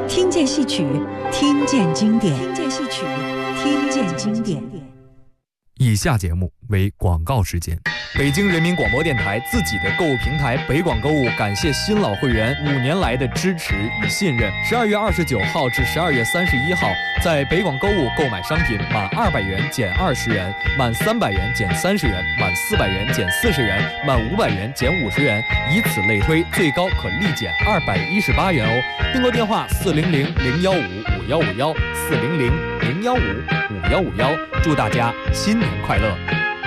听见戏曲，听见经典。听见戏曲，听见经典。 以下节目为广告时间。北京人民广播电台自己的购物平台北广购物感谢新老会员5年来的支持与信任。12月29号至12月31号，在北广购物购买商品满200元减20元，满300元减30元，满400元减40元，满500元减50元，以此类推，最高可立减218元哦。订购电话400-015-5151400-015-5155151。祝大家新年快乐！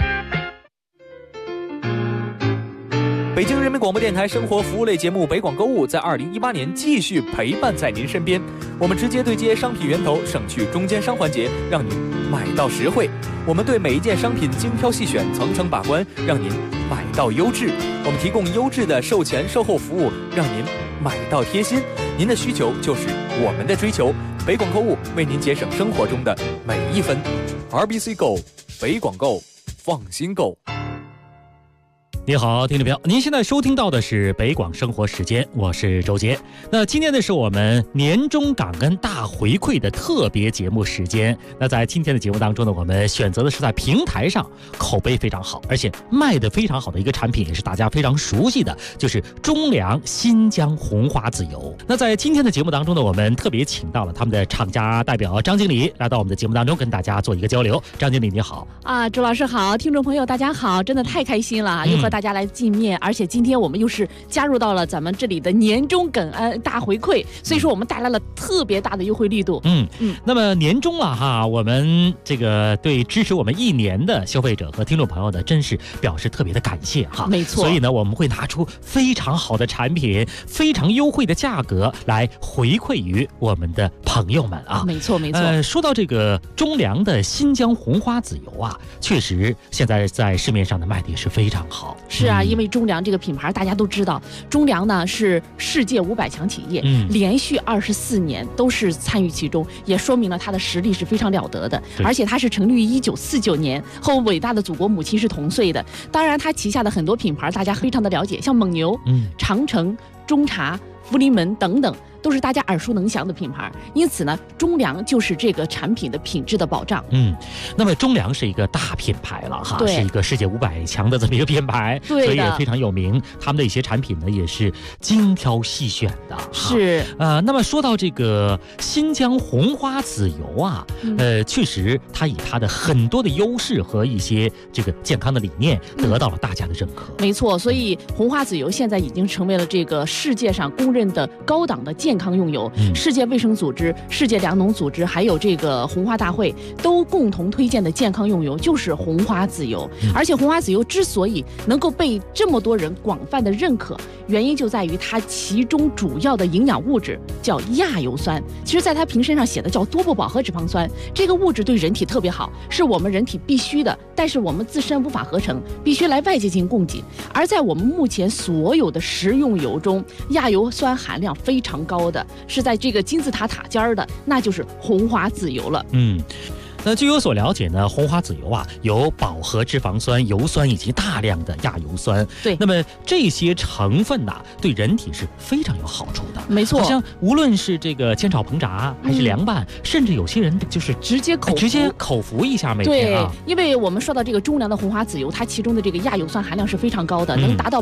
北京人民广播电台生活服务类节目北广购物在2018年继续陪伴在您身边。我们直接对接商品源头，省去中间商环节，让您买到实惠。我们对每一件商品精挑细选，层层把关，让您买到优质。我们提供优质的售前售后服务，让您买到贴心。您的需求就是我们的追求。北广购物为您节省生活中的每一分。RBC Go， 北广购，放心购。 你好，听众朋友，您现在收听到的是北广生活时间，我是周杰。那今天呢是我们年终感恩大回馈的特别节目时间。那在今天的节目当中呢，我们选择的是在平台上口碑非常好，而且卖得非常好的一个产品，也是大家非常熟悉的，就是中粮新疆红花籽油。那在今天的节目当中呢，我们特别请到了他们的厂家代表张经理来到我们的节目当中，跟大家做一个交流。张经理你好。 周老师好，听众朋友大家好，真的太开心了，又和大家来见面，而且今天我们又是加入到了咱们这里的年终感恩大回馈，所以说我们带来了特别大的优惠力度。 那么年终了哈，我们这个对支持我们1年的消费者和听众朋友呢，真是表示特别的感谢哈。 没错， 所以呢，我们会拿出非常好的产品，非常优惠的价格来回馈于我们的朋友们啊。 没错没错。 说到这个中粮的新疆红花籽油啊，确实现在在市面上的卖的也是非常好。 是啊，因为中粮这个品牌大家都知道，中粮呢是世界500强企业，连续24年都是参与其中，也说明了它的实力是非常了得的。而且它是成立于1949年，和伟大的祖国母亲是同岁的。当然，它旗下的很多品牌大家非常的了解，像蒙牛、长城、中茶、福临门等等，都是大家耳熟能详的品牌。因此呢，中粮就是这个产品的品质的保障。 那么中粮是一个大品牌了哈，是一个世界500强的这么一个品牌，所以也非常有名。他们的一些产品呢，也是精挑细选的。 是那么说到这个新疆红花籽油啊，确实它以它的很多的优势和一些这个健康的理念得到了大家的认可。 没错，所以红花籽油现在已经成为了这个世界上公认的高档的健康用油。世界卫生组织、世界粮农组织还有这个红花大会都共同推荐的健康用油就是红花籽油。而且红花籽油之所以能够被这么多人广泛的认可，原因就在于它其中主要的营养物质叫亚油酸。其实在它瓶身上写的叫多不饱和脂肪酸，这个物质对人体特别好，是我们人体必须的，但是我们自身无法合成，必须来外界进行供给。而在我们目前所有的食用油中，亚油酸含量非常高的是在这个金字塔塔尖的，那就是红花籽油了。 那据我所了解呢，红花籽油啊有饱和脂肪酸、油酸以及大量的亚油酸。 对， 那么这些成分呐，对人体是非常有好处的。 没错， 好像无论是这个煎炒烹炸，还是凉拌，甚至有些人就是直接口服一下每天啊。 对，因为我们说到这个中粮的红花籽油，它其中的这个亚油酸含量是非常高的，能达到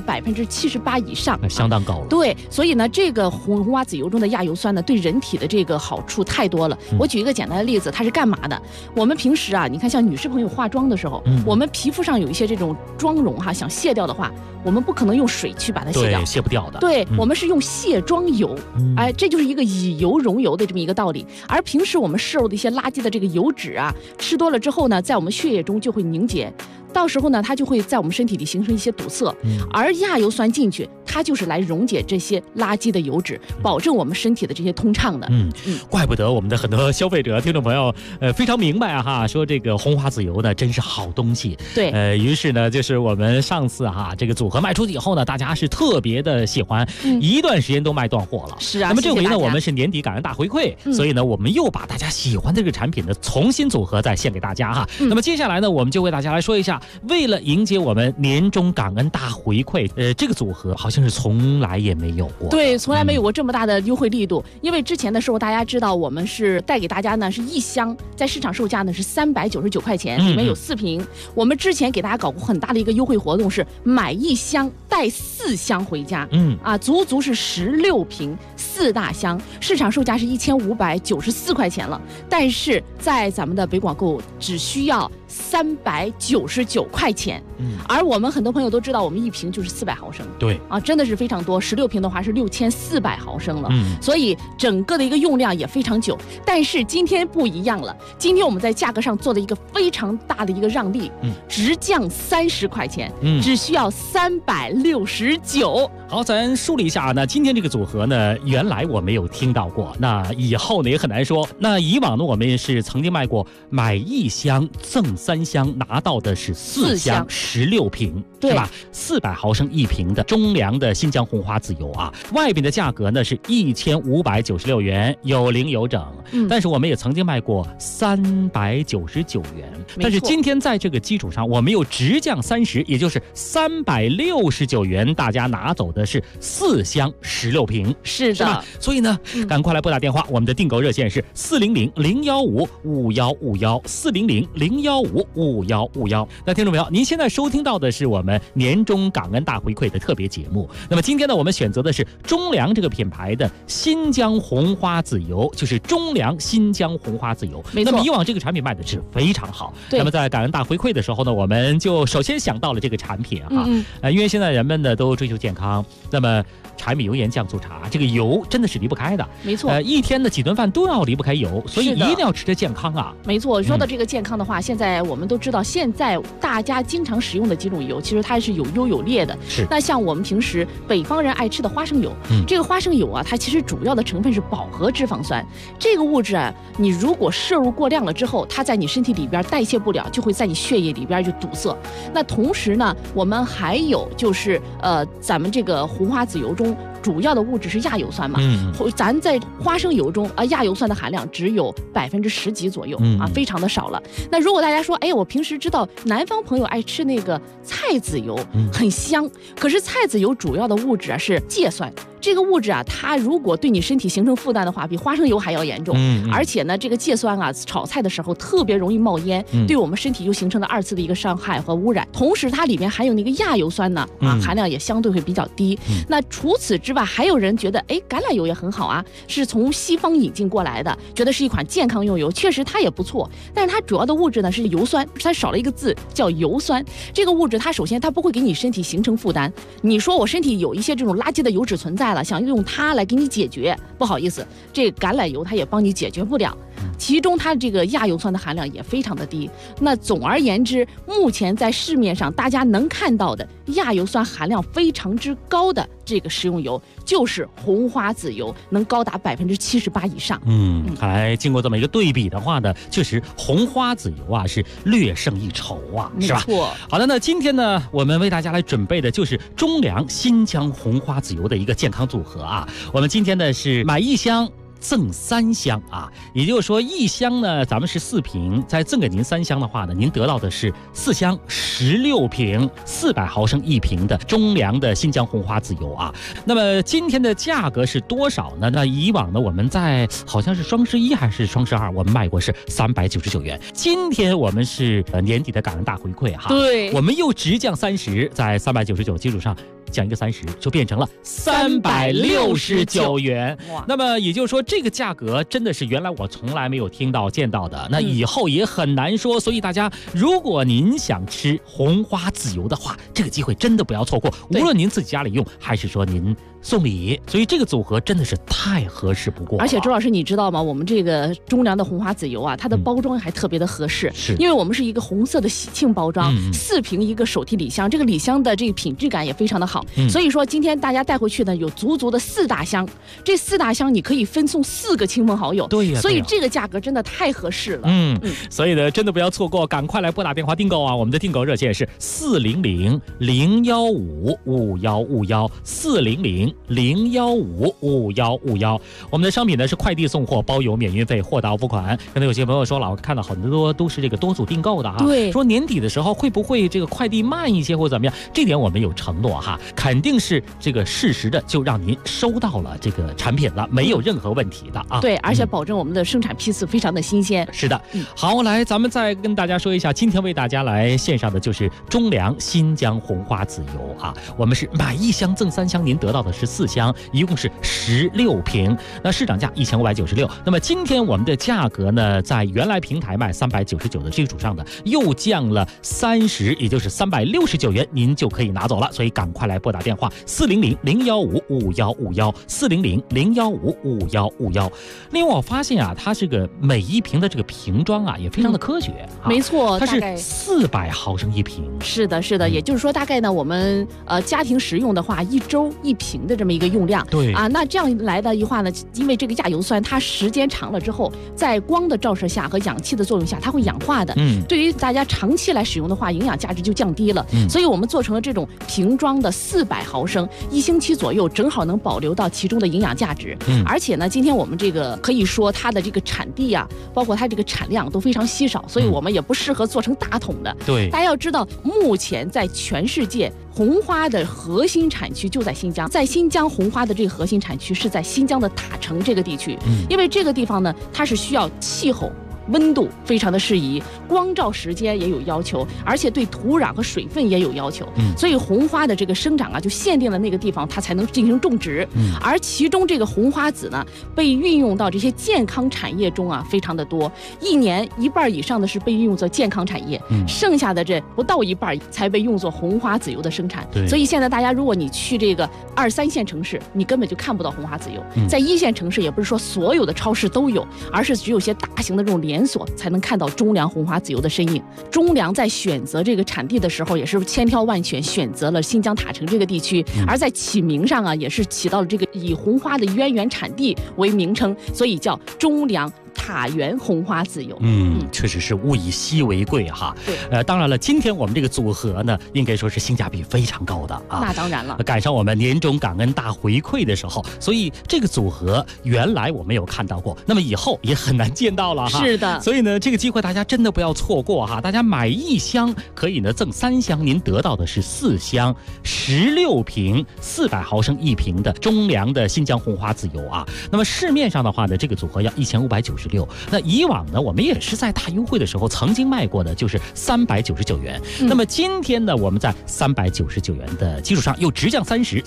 78%以上， 相当高了。 对，所以呢，这个红花籽油中的亚油酸呢，对人体的这个好处太多了。我举一个简单的例子，它是干嘛的？我们平时啊，你看像女士朋友化妆的时候，我们皮肤上有一些这种妆容哈，想卸掉的话，我们不可能用水去把它卸掉， 对，卸不掉的。 对，我们是用卸妆油，这就是一个以油溶油的这么一个道理。而平时我们摄入的一些垃圾的这个油脂啊，吃多了之后呢，在我们血液中就会凝结。到时候呢，它就会在我们身体里形成一些堵塞，而亚油酸进去，它就是来溶解这些垃圾的油脂，保证我们身体的这些通畅的。 怪不得我们的很多消费者、听众朋友，非常明白啊哈，说这个红花籽油呢，真是好东西。 对， 于是呢，就是我们上次哈这个组合卖出去以后呢，大家是特别的喜欢，一段时间都卖断货了。 是啊， 那么这回呢，我们是年底感恩大回馈，所以呢，我们又把大家喜欢的这个产品呢，重新组合再献给大家哈。那么接下来呢，我们就为大家来说一下下，为了迎接我们年终感恩大回馈，这个组合好像是从来也没有过。 对，从来没有过这么大的优惠力度。因为之前的时候，大家知道我们是带给大家呢是1箱，在市场售价呢是399块钱，里面有4瓶。我们之前给大家搞过很大的一个优惠活动，是买1箱带4箱回家。足足是16瓶4大箱，市场售价是1594块钱了，但是在咱们的北广购只需要399块钱。而我们很多朋友都知道，我们1瓶就是400毫升。 对啊，真的是非常多，16瓶的话是6400毫升了。所以整个的一个用量也非常久。但是今天不一样了，今天我们在价格上做了一个非常大的一个让利，直降30块钱，只需要369。 好，咱梳理一下呢，今天这个组合呢，原来我没有听到过，那以后呢也很难说。那以往呢，我们是曾经卖过买1箱赠3箱，拿到的是4箱16瓶，是吧？400毫升1瓶的中粮的新疆红花籽油啊，外边的价格呢是1596元，有零有整。但是我们也曾经卖过399元，但是今天在这个基础上，我们又直降30，也就是369元，大家拿走的是4箱16瓶， 是的。 所以呢，赶快来拨打电话，我们的订购热线是400-015-5151，400-015-5151。那听众朋友，您现在收听到的是我们年终感恩大回馈的特别节目。那么今天呢，我们选择的是中粮这个品牌的新疆红花籽油，就是中粮新疆红花籽油。 没错。 那么以往这个产品卖的是非常好。那么在感恩大回馈的时候呢，我们就首先想到了这个产品哈。因为现在人们呢都追求健康，那么柴米油盐酱醋茶，这个油真的是离不开的。 没错。 一天的几顿饭都要离不开油，所以一定要吃得健康啊。 没错，说到这个健康的话，现在我们都知道，现在大家经常使用的几种油，其实它是有优有劣的。 是。 那像我们平时北方人爱吃的花生油，这个花生油啊，它其实主要的成分是饱和脂肪酸。这个物质啊，你如果摄入过量了之后，它在你身体里边代谢不了，就会在你血液里边就堵塞。那同时呢，我们还有就是咱们这个红花籽油中主要的物质是亚油酸嘛，咱在花生油中亚油酸的含量只有10%几左右啊，非常的少了。那如果大家说，我平时知道南方朋友爱吃那个菜籽油，很香，可是菜籽油主要的物质啊是芥酸。这个物质啊，它如果对你身体形成负担的话，比花生油还要严重。而且呢，这个芥酸啊，炒菜的时候特别容易冒烟，对我们身体又形成了2次的一个伤害和污染。同时，它里面含有那个亚油酸呢，含量也相对会比较低。那除此之外，还有人觉得，橄榄油也很好啊，是从西方引进过来的，觉得是一款健康用油，确实它也不错。但是它主要的物质呢是油酸，它少了一个字叫油酸。这个物质它首先它不会给你身体形成负担。你说我身体有一些这种垃圾的油脂存在了，想用它来给你解决，不好意思，这橄榄油它也帮你解决不了。其中它这个亚油酸的含量也非常的低。那总而言之，目前在市面上大家能看到的亚油酸含量非常之高的这个食用油，就是红花籽油，能高达78%以上。 看来经过这么一个对比的话呢，确实红花籽油啊是略胜一筹啊，是吧？ 没错。 好的，那今天呢，我们为大家来准备的就是中粮新疆红花籽油的一个健康组合啊。我们今天呢是买1箱赠3箱啊，也就是说1箱呢咱们是4瓶，再赠给您3箱的话呢，您得到的是4箱16瓶400毫升1瓶的中粮的新疆红花籽油啊。那么今天的价格是多少呢？那以往呢我们在好像是双11还是双12，我们卖过是399元。今天我们是年底的感恩大回馈哈， 对， 我们又直降30，在399基础上降一个30，就变成了369元。那么也就是说，这个价格真的是原来我从来没有听到见到的，那以后也很难说。所以大家，如果您想吃红花籽油的话，这个机会真的不要错过。无论您自己家里用，还是说您送礼，所以这个组合真的是太合适不过了。 而且周老师，你知道吗？我们这个中粮的红花籽油啊，它的包装还特别的合适， 是因为我们是一个红色的喜庆包装，4瓶一个手提礼箱，这个礼箱的这个品质感也非常的好。所以说今天大家带回去呢，有足足的4大箱，这4大箱你可以分送4个亲朋好友。 对呀， 所以这个价格真的太合适了。 所以呢，真的不要错过，赶快来拨打电话订购啊！我们的订购热线是400-015-5151，400-015-5151。 400-015-5151。我们的商品呢是快递送货，包邮免运费，货到付款。可能有些朋友说了，我看到很多都是这个多组订购的哈， 对， 说年底的时候会不会这个快递慢一些或怎么样？这点我们有承诺哈，肯定是这个适时的就让您收到了这个产品了，没有任何问题的啊。 对，而且保证我们的生产批次非常的新鲜。 是的，好，来咱们再跟大家说一下，今天为大家来线上的就是中粮新疆红花籽油啊，我们是买1箱赠3箱，您得到的是4箱，一共是16瓶，那市场价1596。那么今天我们的价格呢，在原来平台卖399的基础上的又降了30，也就是369元，您就可以拿走了。所以赶快来拨打电话400-015-5151，400-015-5151。另外我发现啊，它这个每一瓶的这个瓶装啊也非常的科学， 没错， 它是400毫升一瓶。 是的，是的，也就是说大概呢，我们家庭食用的话，1周1瓶的这么一个用量。 对啊，那这样来的话呢，因为这个亚油酸它时间长了之后，在光的照射下和氧气的作用下，它会氧化的。对于大家长期来使用的话，营养价值就降低了。所以我们做成了这种瓶装的400毫升，1星期左右正好能保留到其中的营养价值。而且呢，今天我们这个可以说它的这个产地啊，包括它这个产量都非常稀少，所以我们也不适合做成大桶的。 对， 大家要知道，目前在全世界红花的核心产区就在新疆，在新疆红花的这个核心产区是在新疆的塔城这个地区，因为这个地方呢，它是需要气候温度非常的适宜，光照时间也有要求，而且对土壤和水分也有要求。所以红花的这个生长啊，就限定了那个地方它才能进行种植。而其中这个红花籽呢，被运用到这些健康产业中啊，非常的多。1年1半以上的是被运用作健康产业，剩下的这不到1半才被用作红花籽油的生产。所以现在大家如果你去这个2、3线城市，你根本就看不到红花籽油。在1线城市，也不是说所有的超市都有，而是只有些大型的这种连锁才能看到中粮红花籽油的身影。中粮在选择这个产地的时候，也是千挑万选选择了新疆塔城这个地区，而在起名上啊，也是起到了这个以红花的渊源产地为名称，所以叫中粮塔源红花籽油。 确实是物以稀为贵哈。 对， 当然了，今天我们这个组合呢，应该说是性价比非常高的啊。 那当然了， 赶上我们年终感恩大回馈的时候，所以这个组合原来我没有看到过，那么以后也很难见到了哈。 是的， 所以呢，这个机会大家真的不要错过哈。大家买1箱可以呢赠3箱，您得到的是4箱16瓶400毫升一瓶的中粮的新疆红花籽油啊。那么市面上的话呢，这个组合要1596。那以往呢，我们也是在大优惠的时候曾经卖过的，就是399元。那么今天呢，我们在399元的基础上又直降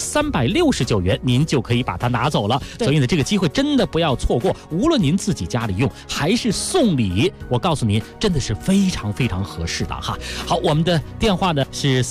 30，369元，您就可以把它拿走了。所以呢，这个机会真的不要错过，无论您自己家里用还是送礼，我告诉您，真的是非常非常合适的哈。好，我们的电话呢是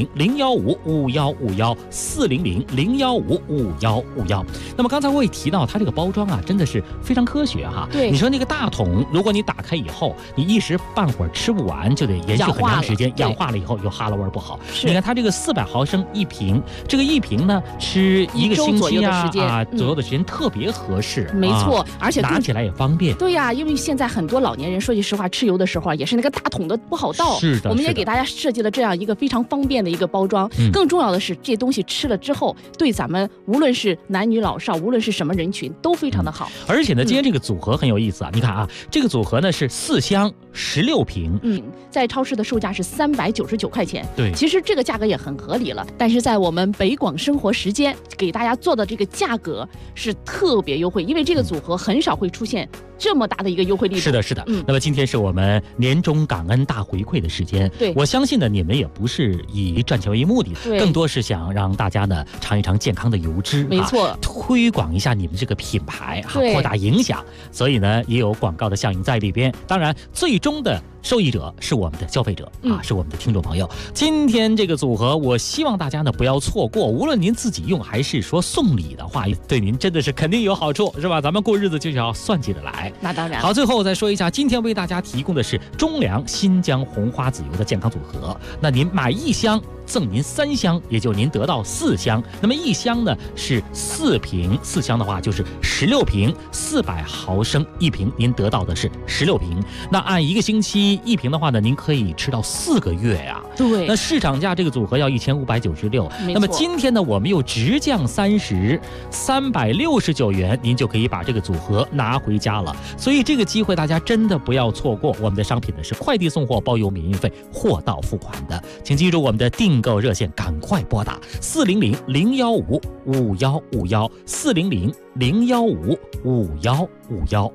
400-015-5151，400-015-5151。那么刚才我也提到，它这个包装啊，真的是非常科学哈。 对， 你说那个大桶，如果你打开以后，你一时半会儿吃不完，就得延续很长时间，氧化了以后又哈喇味不好。你看它这个400毫升一瓶，这个一瓶呢吃1个星期左右的时间特别合适。 没错，而且拿起来也方便。 对呀，因为现在很多老年人说句实话，吃油的时候啊，也是那个大桶的不好倒。 是的， 我们也给大家设计了这样一个非常方便的一个包装。更重要的是，这东西吃了之后，对咱们无论是男女老少，无论是什么人群，都非常的好。 而且呢，今天这个组合很有意思啊，你看啊，这个组合呢是4箱16瓶， 在超市的售价是399块钱。 对， 其实这个价格也很合理了，但是在我们北广生活时间给大家做的这个价格是特别优惠，因为这个组合很少会出现这么大的一个优惠力度。 是的，是的。那么今天是我们年终感恩大回馈的时间。 对， 我相信呢，你们也不是以赚钱为目的，更多是想让大家呢尝一尝健康的油脂， 没错， 推广一下你们这个品牌扩大影响。所以呢，也有广告的效应在里边。当然，最终的受益者是我们的消费者是我们的听众朋友。今天这个组合，我希望大家呢不要错过，无论您自己用还是说送礼的话，对您真的是肯定有好处，是吧？咱们过日子就要算计着来。 那当然。 好，最后我再说一下，今天为大家提供的是中粮新疆红花籽油的健康组合。那您买1箱赠您3箱，也就您得到4箱。那么1箱呢是4瓶，4箱的话就是16瓶，400毫升1瓶，您得到的是16瓶。那按1个星期1瓶的话呢，您可以吃到4个月呀。 对， 那市场价这个组合要1596，那么今天呢，我们又直降30，369元，您就可以把这个组合拿回家了。所以这个机会大家真的不要错过。我们的商品呢是快递送货，包邮免运费，货到付款的。请记住我们的订购热线，赶快拨打400-015-5151，400-015-5151。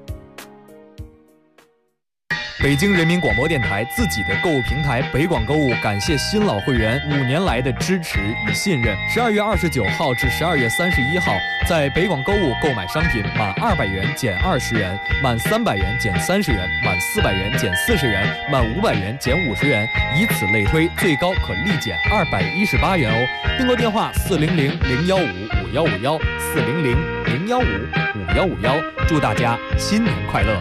北京人民广播电台自己的购物平台北广购物感谢新老会员5年来的支持与信任。12月29号至12月31号，在北广购物购买商品满200元减20元，满300元减30元，满400元减40元，满500元减50元，以此类推，最高可立减218元哦。订购电话400-015-5151，400-015-5151。祝大家新年快乐！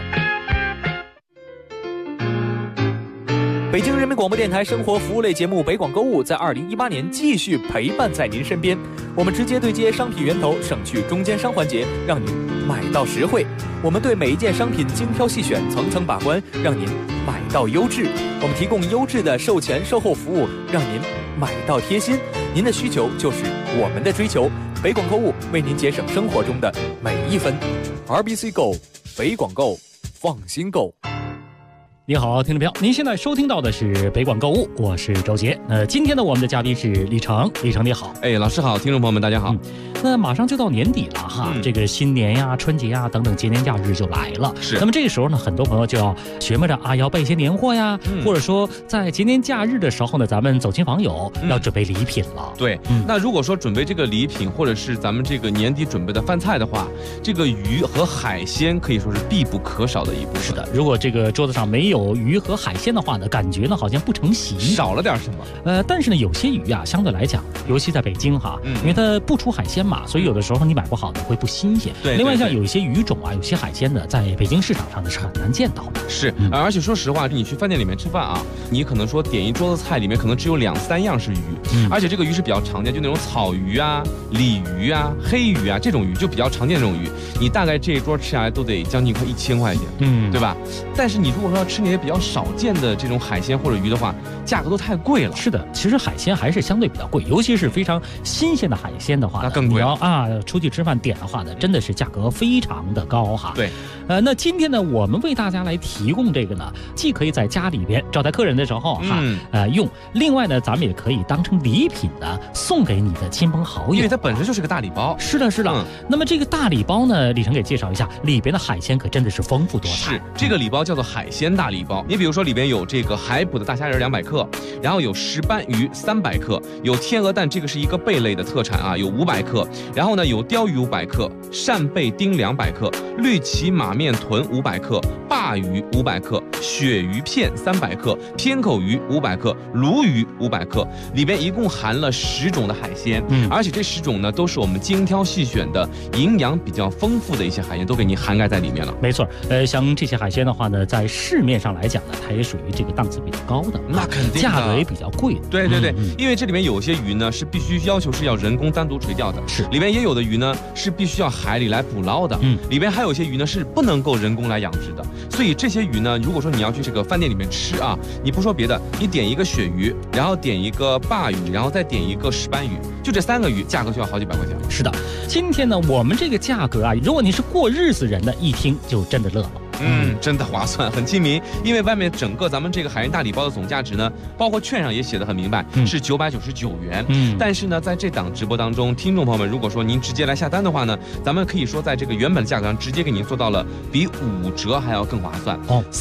北京人民广播电台生活服务类节目北广购物在2018年继续陪伴在您身边。我们直接对接商品源头，省去中间商环节，让您买到实惠。我们对每一件商品精挑细选，层层把关，让您买到优质。我们提供优质的售前售后服务，让您买到贴心。您的需求就是我们的追求。北广购物为您节省生活中的每一分。RBC Go， 北广购，放心购。 你好，听众朋友，您现在收听到的是北广购物，我是周杰。今天呢，我们的嘉宾是李成，李成你好。 老师好，听众朋友们大家好。 那马上就到年底了哈，这个新年呀、春节呀等等节年假日就来了。 是。 那么这个时候呢，很多朋友就要学摸着要备一些年货呀，或者说在节年假日的时候呢，咱们走亲访友要准备礼品了。 对。那如果说准备这个礼品，或者是咱们这个年底准备的饭菜的话，这个鱼和海鲜可以说是必不可少的一部分。 是的，如果这个桌子上没有鱼和海鲜的话呢，感觉呢好像不成席， 少了点什么。 但是呢，有些鱼啊，相对来讲，尤其在北京哈，因为它不出海鲜嘛，所以有的时候你买不好的会不新鲜。 对。 另外像有一些鱼种啊，有些海鲜呢，在北京市场上呢是很难见到的。 是。而且说实话，你去饭店里面吃饭啊，你可能说点一桌子菜里面可能只有2、3样是鱼，而且这个鱼是比较常见，就那种草鱼啊、鲤鱼啊、黑鱼啊这种鱼就比较常见这种鱼，你大概这一桌吃下来都得将近快1000块钱，对吧？但是你如果说要吃那些比较少见的这种海鲜或者鱼的话，价格都太贵了。 是的，其实海鲜还是相对比较贵，尤其是非常新鲜的海鲜的话， 那更贵。 你要出去吃饭点的话呢，真的是价格非常的高哈。 对。 那今天呢，我们为大家来提供这个呢，既可以在家里边招待客人的时候用，另外呢，咱们也可以当成礼品呢送给你的亲朋好友， 因为它本身就是个大礼包。 是的，是的。那么这个大礼包呢，李成给介绍一下，里边的海鲜可真的是丰富多彩。 是，这个礼包叫做海鲜大礼包。你比如说里边有这个海捕的大虾仁200克，然后有石斑鱼300克，有天鹅蛋，这个是一个贝类的特产啊，有500克，然后呢有鲷鱼500克，扇贝丁200克，绿鳍马面豚500克，鲅鱼500克，鳕鱼片300克，偏口鱼500克，鲈鱼500克，里边一共含了10种的海鲜，而且这10种呢都是我们精挑细选的，营养比较丰富的一些海鲜都给你涵盖在里面了。 没错，像这些海鲜的话呢，在市面上来讲呢，它也属于这个档次比较高的， 那肯定价格也比较贵的。 对对对，因为这里面有些鱼呢是必须要求是要人工单独垂钓的， 是里面也有的鱼呢是必须要海里来捕捞的，里边还有一些鱼呢是不能够人工来养殖的。所以这些鱼呢，如果说你要去这个饭店里面吃啊，你不说别的，你点一个鳕鱼，然后点一个鲅鱼，然后再点一个石斑鱼，就这3个鱼价格就要好几百块钱了。 是的，今天呢，我们这个价格啊，如果你是过日子人呢，一听就真的乐了。 真的划算，很亲民。因为外面整个咱们这个海鲜大礼包的总价值呢，包括券上也写得很明白，是999元。但是呢，在这档直播当中，听众朋友们，如果说您直接来下单的话呢，咱们可以说在这个原本的价格上直接给您做到了比5折还要更划算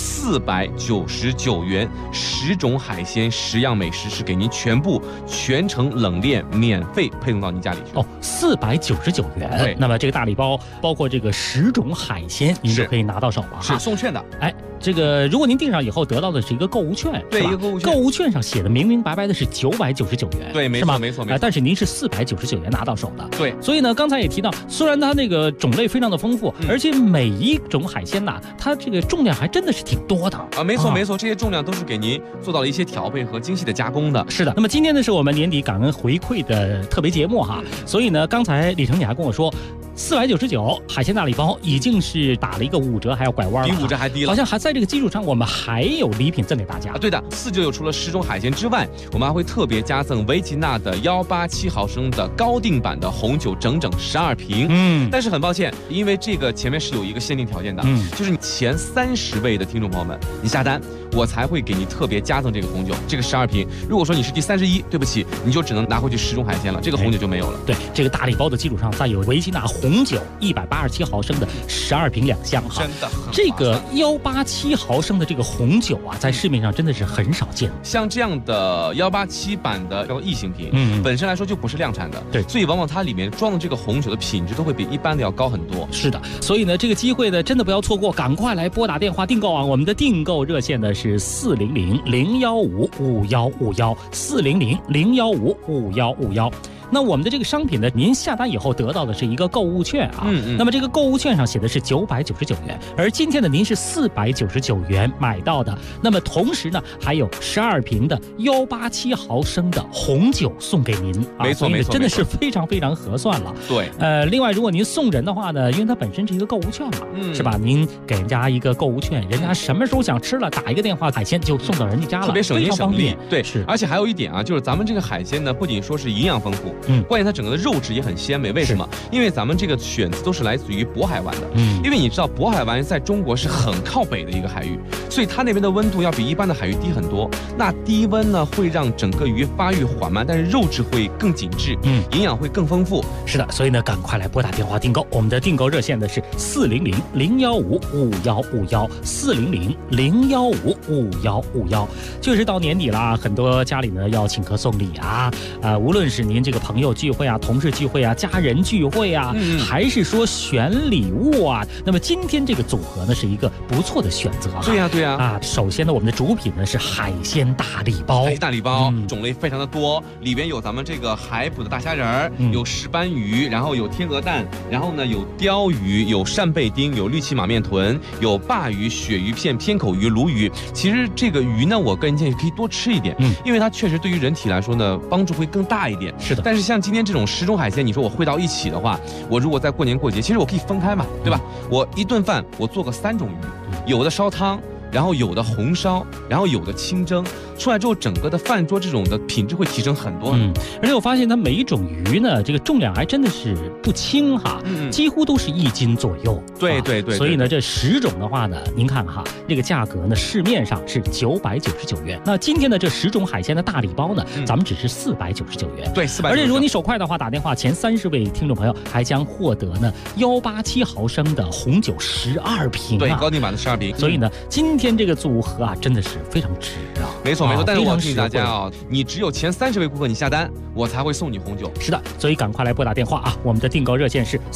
，499元，10种海鲜，10样美食是给您全程冷链免费配送到您家里去。 499元。 对， 那么这个大礼包包括这个10种海鲜，您就可以拿到手了。 是， 是送券的。 哎，这个如果您订上以后得到的是一个购物券， 对， 是吧一个购物券， 购物券上写的明明白白的是999元， 对，没是吗？ 错，没错，没错。 但是您是499元拿到手的， 对。 所以呢，刚才也提到，虽然它那个种类非常的丰富，而且每一种海鲜呐，它这个重量还真的是挺多的啊。没错，没错，这些重量都是给您做到了一些调配和精细的加工的。 是的。那么今天呢，是我们年底感恩回馈的特别节目哈，所以呢，刚才李成你还跟我说，499海鲜大礼包已经是打了一个5折，还要拐弯了， 比5折还低了。 好像还在这个基础上，我们还有礼品赠给大家啊。对的，499除了10种海鲜之外，我们还会特别加赠维吉纳的187毫升的高定版的红酒整整12瓶。但是很抱歉，因为这个前面是有一个限定条件的，就是你前30位的听众朋友们，你下单，我才会给你特别加赠这个红酒，这个12瓶。如果说你是第31，对不起，你就只能拿回去10种海鲜了，这个红酒就没有了。 对，这个大礼包的基础上，再有维吉纳红酒187毫升的12瓶2箱哈， 真的很这个187毫升的这个红酒啊，在市面上真的是很少见。 像这样的187版的异形瓶，本身来说就不是量产的， 对， 所以往往它里面装的这个红酒的品质都会比一般的要高很多。 是的，所以呢，这个机会呢，真的不要错过，赶快来拨打电话订购啊！我们的订购热线呢是400-015-5151，400-015-5151。那我们的这个商品呢，您下单以后得到的是一个购物券啊。那么这个购物券上写的是999元，而今天呢，您是499元买到的。那么同时呢，还有12瓶的187毫升的红酒送给您。 没错，没错， 真的是非常非常合算了。 对， 另外如果您送人的话呢，因为它本身是一个购物券嘛，是吧？您给人家一个购物券，人家什么时候想吃了，打一个电话，海鲜就送到人家家了， 特别省心省力。对， 是。 而且还有一点啊，就是咱们这个海鲜呢，不仅说是营养丰富。关键它整个的肉质也很鲜美，为什么？因为咱们这个选择都是来自于渤海湾的，因为你知道渤海湾在中国是很靠北的一个海域，所以它那边的温度要比一般的海域低很多。那低温呢，会让整个鱼发育缓慢，但是肉质会更紧致，营养会更丰富。 是的，所以呢，赶快来拨打电话订购，我们的订购热线呢是400-015-5151，400-015-5151。就是到年底了，很多家里呢要请客送礼啊，无论是您这个朋友聚会啊、同事聚会啊、家人聚会啊，还是说选礼物啊，那么今天这个组合呢是一个不错的选择。 对呀，对呀。 啊，首先呢，我们的主品呢是海鲜大礼包， 大礼包种类非常的多，里边有咱们这个海捕的大虾仁儿，有石斑鱼，然后有天鹅蛋，然后呢有鲷鱼，有扇贝丁，有绿鳍马面豚，有鲅鱼、鳕鱼片、偏口鱼、鲈鱼。其实这个鱼呢，我个人建议可以多吃一点，因为它确实对于人体来说呢，帮助会更大一点。 是的。 但是像今天这种10种海鲜，你说我汇到一起的话，我如果在过年过节，其实我可以分开嘛，对吧？我一顿饭我做个3种鱼，有的烧汤，然后有的红烧，然后有的清蒸，出来之后整个的饭桌这种的品质会提升很多。 而且我发现它每一种鱼呢，这个重量还真的是不轻哈，几乎都是1斤左右。 对对对。 所以呢，这10种的话呢，您看哈，这个价格呢，市面上是999元。那今天的这10种海鲜的大礼包呢，咱们只是499元。 对，499。 而且如果你手快的话，打电话前30位听众朋友还将获得呢187毫升的红酒12瓶。 对，高定版的12瓶。 所以呢，今天这个组合啊，真的是非常值啊。 没错没错。但是我提醒大家啊，你只有前30位顾客你下单，我才会送你红酒。 是的，所以赶快来拨打电话啊！我们的订购热线是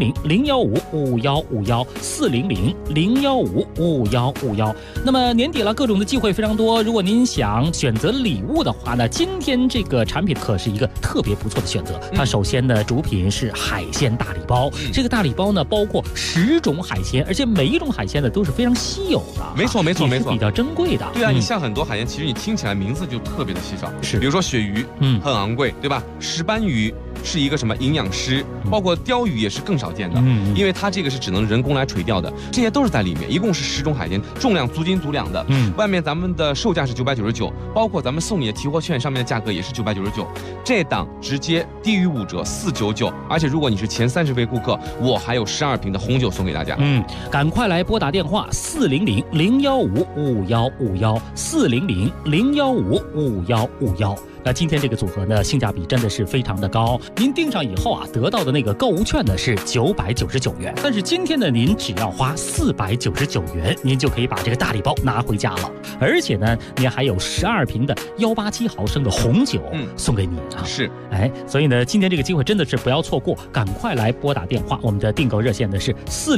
400-015-5151，400-015-5151。那么年底了，各种的机会非常多。如果您想选择礼物的话呢，今天这个产品可是一个特别不错的选择。它首先呢，主品是海鲜大礼包，这个大礼包呢包括10种海鲜，而且每一种海鲜呢都是非常稀有的。 没错没错没错， 比较珍贵的。 对啊，你像很多海鲜，其实你听起来名字就特别的稀少， 是， 比如说鳕鱼，很昂贵，对吧？石斑鱼是一个什么营养师，包括鲷鱼也是更少见的，因为它这个是只能人工来垂钓的，这些都是在里面，一共是10种海鲜，重量足斤足两的。外面咱们的售价是999，包括咱们送你的提货券上面的价格也是999，这档直接低于5折499，而且如果你是前30位顾客，我还有12瓶的红酒送给大家。 赶快来拨打电话400-015-5151，400-015-5151。 那今天这个组合呢，性价比真的是非常的高。您订上以后啊，得到的那个购物券呢是999元，但是今天呢，您只要花499元，您就可以把这个大礼包拿回家了。而且呢，您还有12瓶的187毫升的红酒送给你啊。 是， 所以呢，今天这个机会真的是不要错过，赶快来拨打电话。我们的订购热线呢是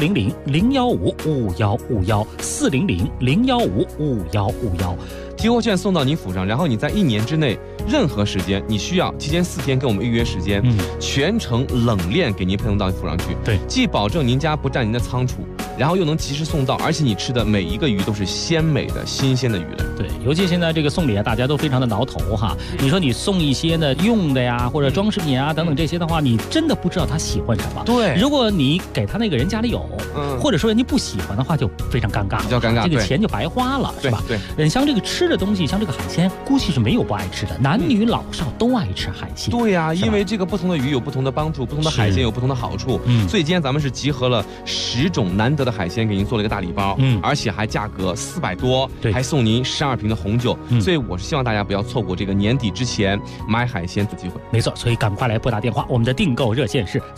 400-015-5151，400-015-5151。 提货券送到你府上，然后你在1年之内任何时间，你需要提前4天跟我们预约时间，全程冷链给您配送到府上去。 对， 既保证您家不占您的仓储，然后又能及时送到，而且你吃的每一个鱼都是鲜美的、新鲜的鱼类。 对，尤其现在这个送礼啊，大家都非常的挠头哈。你说你送一些呢用的呀，或者装饰品啊等等这些的话，你真的不知道他喜欢什么。 对， 如果你给他那个人家里有，或者说人家不喜欢的话，就非常尴尬， 比较尴尬， 这个钱就白花了，是吧？ 对， 像这个吃的东西，像这个海鲜，估计是没有不爱吃的，男女老少都爱吃海鲜。 对呀，因为这个不同的鱼有不同的帮助，不同的海鲜有不同的好处。所以今天咱们是集合了10种难得的海鲜，给您做了一个大礼包，而且还价格400多，还送您12瓶的红酒。所以我是希望大家不要错过这个年底之前买海鲜的机会。 没错，所以赶快来拨打电话，我们的订购热线是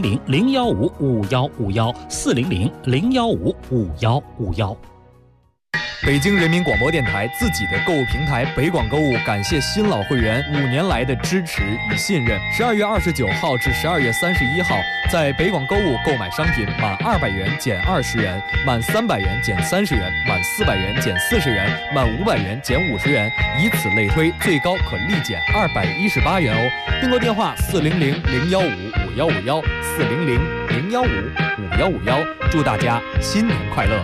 400-015-5151，400-015-5151。 北京人民广播电台自己的购物平台北广购物，感谢新老会员5年来的支持与信任。12月29号至12月31号，在北广购物购买商品满200元减20元，满300元减30元，满400元减40元，满500元减50元，以此类推，最高可立减218元哦。订购电话400-015-5151，400-015-5151。祝大家新年快乐！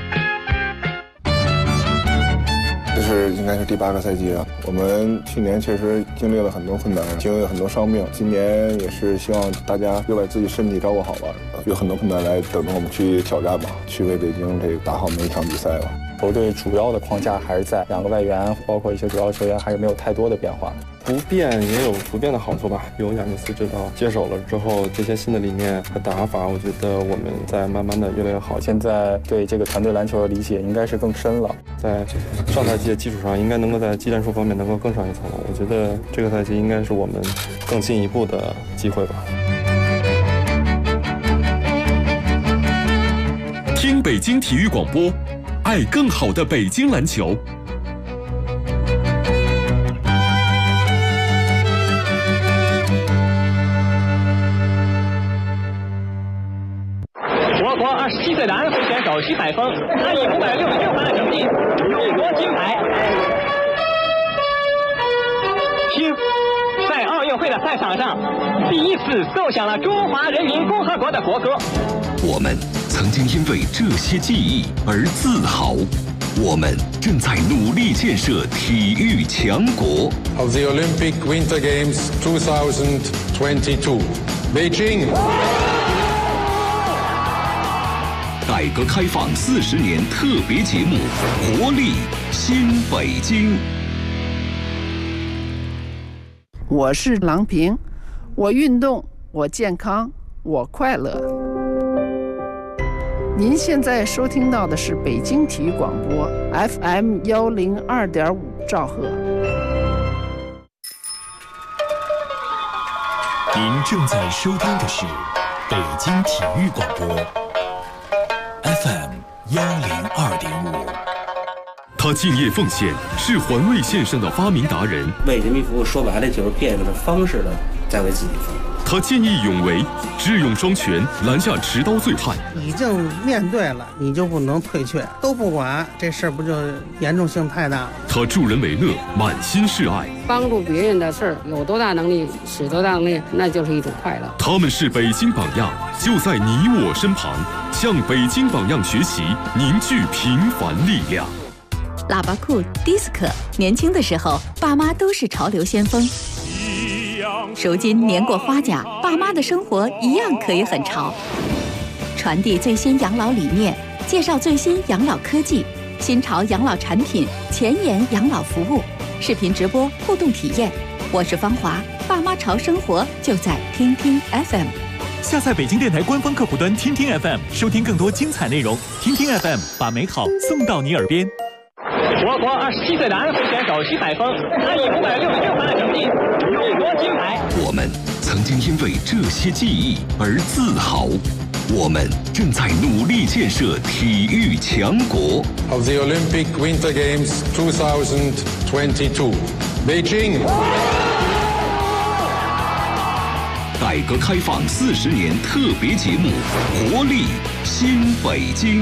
这是应该是第8个赛季了。我们去年确实经历了很多困难，经历了很多伤病。今年也是希望大家又把自己身体照顾好吧，有很多困难来等着我们去挑战吧，去为北京这个打好每一场比赛吧。 球队主要的框架还是在2个外援，包括一些主要球员还是没有太多的变化。 不变也有不变的好处吧。有亚尼斯指导接手了之后，这些新的理念和打法，我觉得我们在慢慢的越来越好。 现在对这个团队篮球的理解应该是更深了， 在上赛季的基础上，应该能够在技战术方面能够更上一层楼。我觉得这个赛季应该是我们更进一步的机会吧。 听北京体育广播，爱更好的北京篮球。 我国27岁的安徽选手徐海峰，他以566分的成绩荣夺金牌。听，在奥运会的赛场上，第一次奏响了中华人民共和国的国歌。 我们曾经因为这些记忆而自豪，我们正在努力建设体育强国。 Of the Olympic Winter Games 2022, Beijing。 改革开放40年特别节目《活力新北京》。 我是郎平，我运动，我健康，我快乐。您现在收听到的是北京体育广播 FM 102.5兆赫。 您正在收听的是北京体育广播 FM 102.5。他敬业奉献，是环卫线上的发明达人。 为人民服务，说白了就是变个方式的在为自己服务。 他见义勇为，智勇双全，拦下持刀醉汉。 已经面对了，你就不能退却，都不管，这事儿不就严重性太大了？ 他助人为乐，满心是爱。 帮助别人的事儿，有多大能力使多大能力，那就是一种快乐。 他们是北京榜样，就在你我身旁，向北京榜样学习，凝聚平凡力量。 喇叭裤、迪斯科，年轻的时候，爸妈都是潮流先锋。如今年过花甲，爸妈的生活一样可以很潮。传递最新养老理念，介绍最新养老科技、新潮养老产品、前沿养老服务，视频直播互动体验。我是芳华，爸妈潮生活就在听听 FM。 下载北京电台官方客户端听听 FM， 收听更多精彩内容。听听 FM， 把美好送到你耳边。 我国27岁的安徽选手徐海峰，他以566分的成绩勇夺金牌。 我们曾经因为这些记忆而自豪，我们正在努力建设体育强国。 Of the Olympic Winter Games 2022, Beijing. 改革开放40年特别节目《活力新北京》。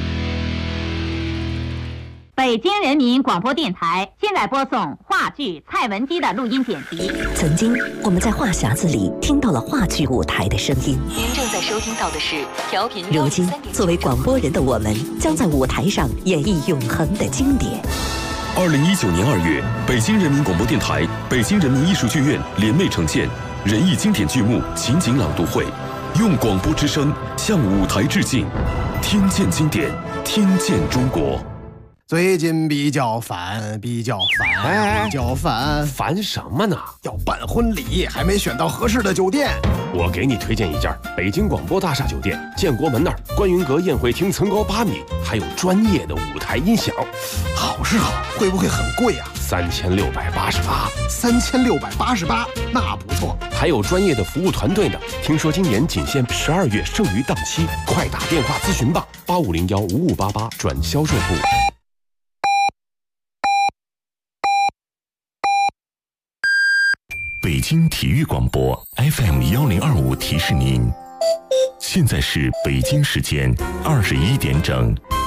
北京人民广播电台现在播送话剧《蔡文姬》的录音剪辑。 曾经，我们在话匣子里听到了话剧舞台的声音。 您正在收听到的是调频。 如今，作为广播人的我们，将在舞台上演绎永恒的经典。 2019年2月，北京人民广播电台、北京人民艺术剧院联袂呈现人艺经典剧目情景朗读会，用广播之声向舞台致敬。听见经典，听见中国。 最近比较烦， 烦什么呢？ 要办婚礼，还没选到合适的酒店。 我给你推荐一家北京广播大厦酒店，建国门那儿，观云阁宴会厅层高8米，还有专业的舞台音响。 好是好，会不会很贵啊 ？3688。 3688，那不错。 还有专业的服务团队呢。听说今年仅限12月剩余档期，快打电话咨询吧，85015588转销售部。 北京体育广播 FM 1025提示您，现在是北京时间21点整。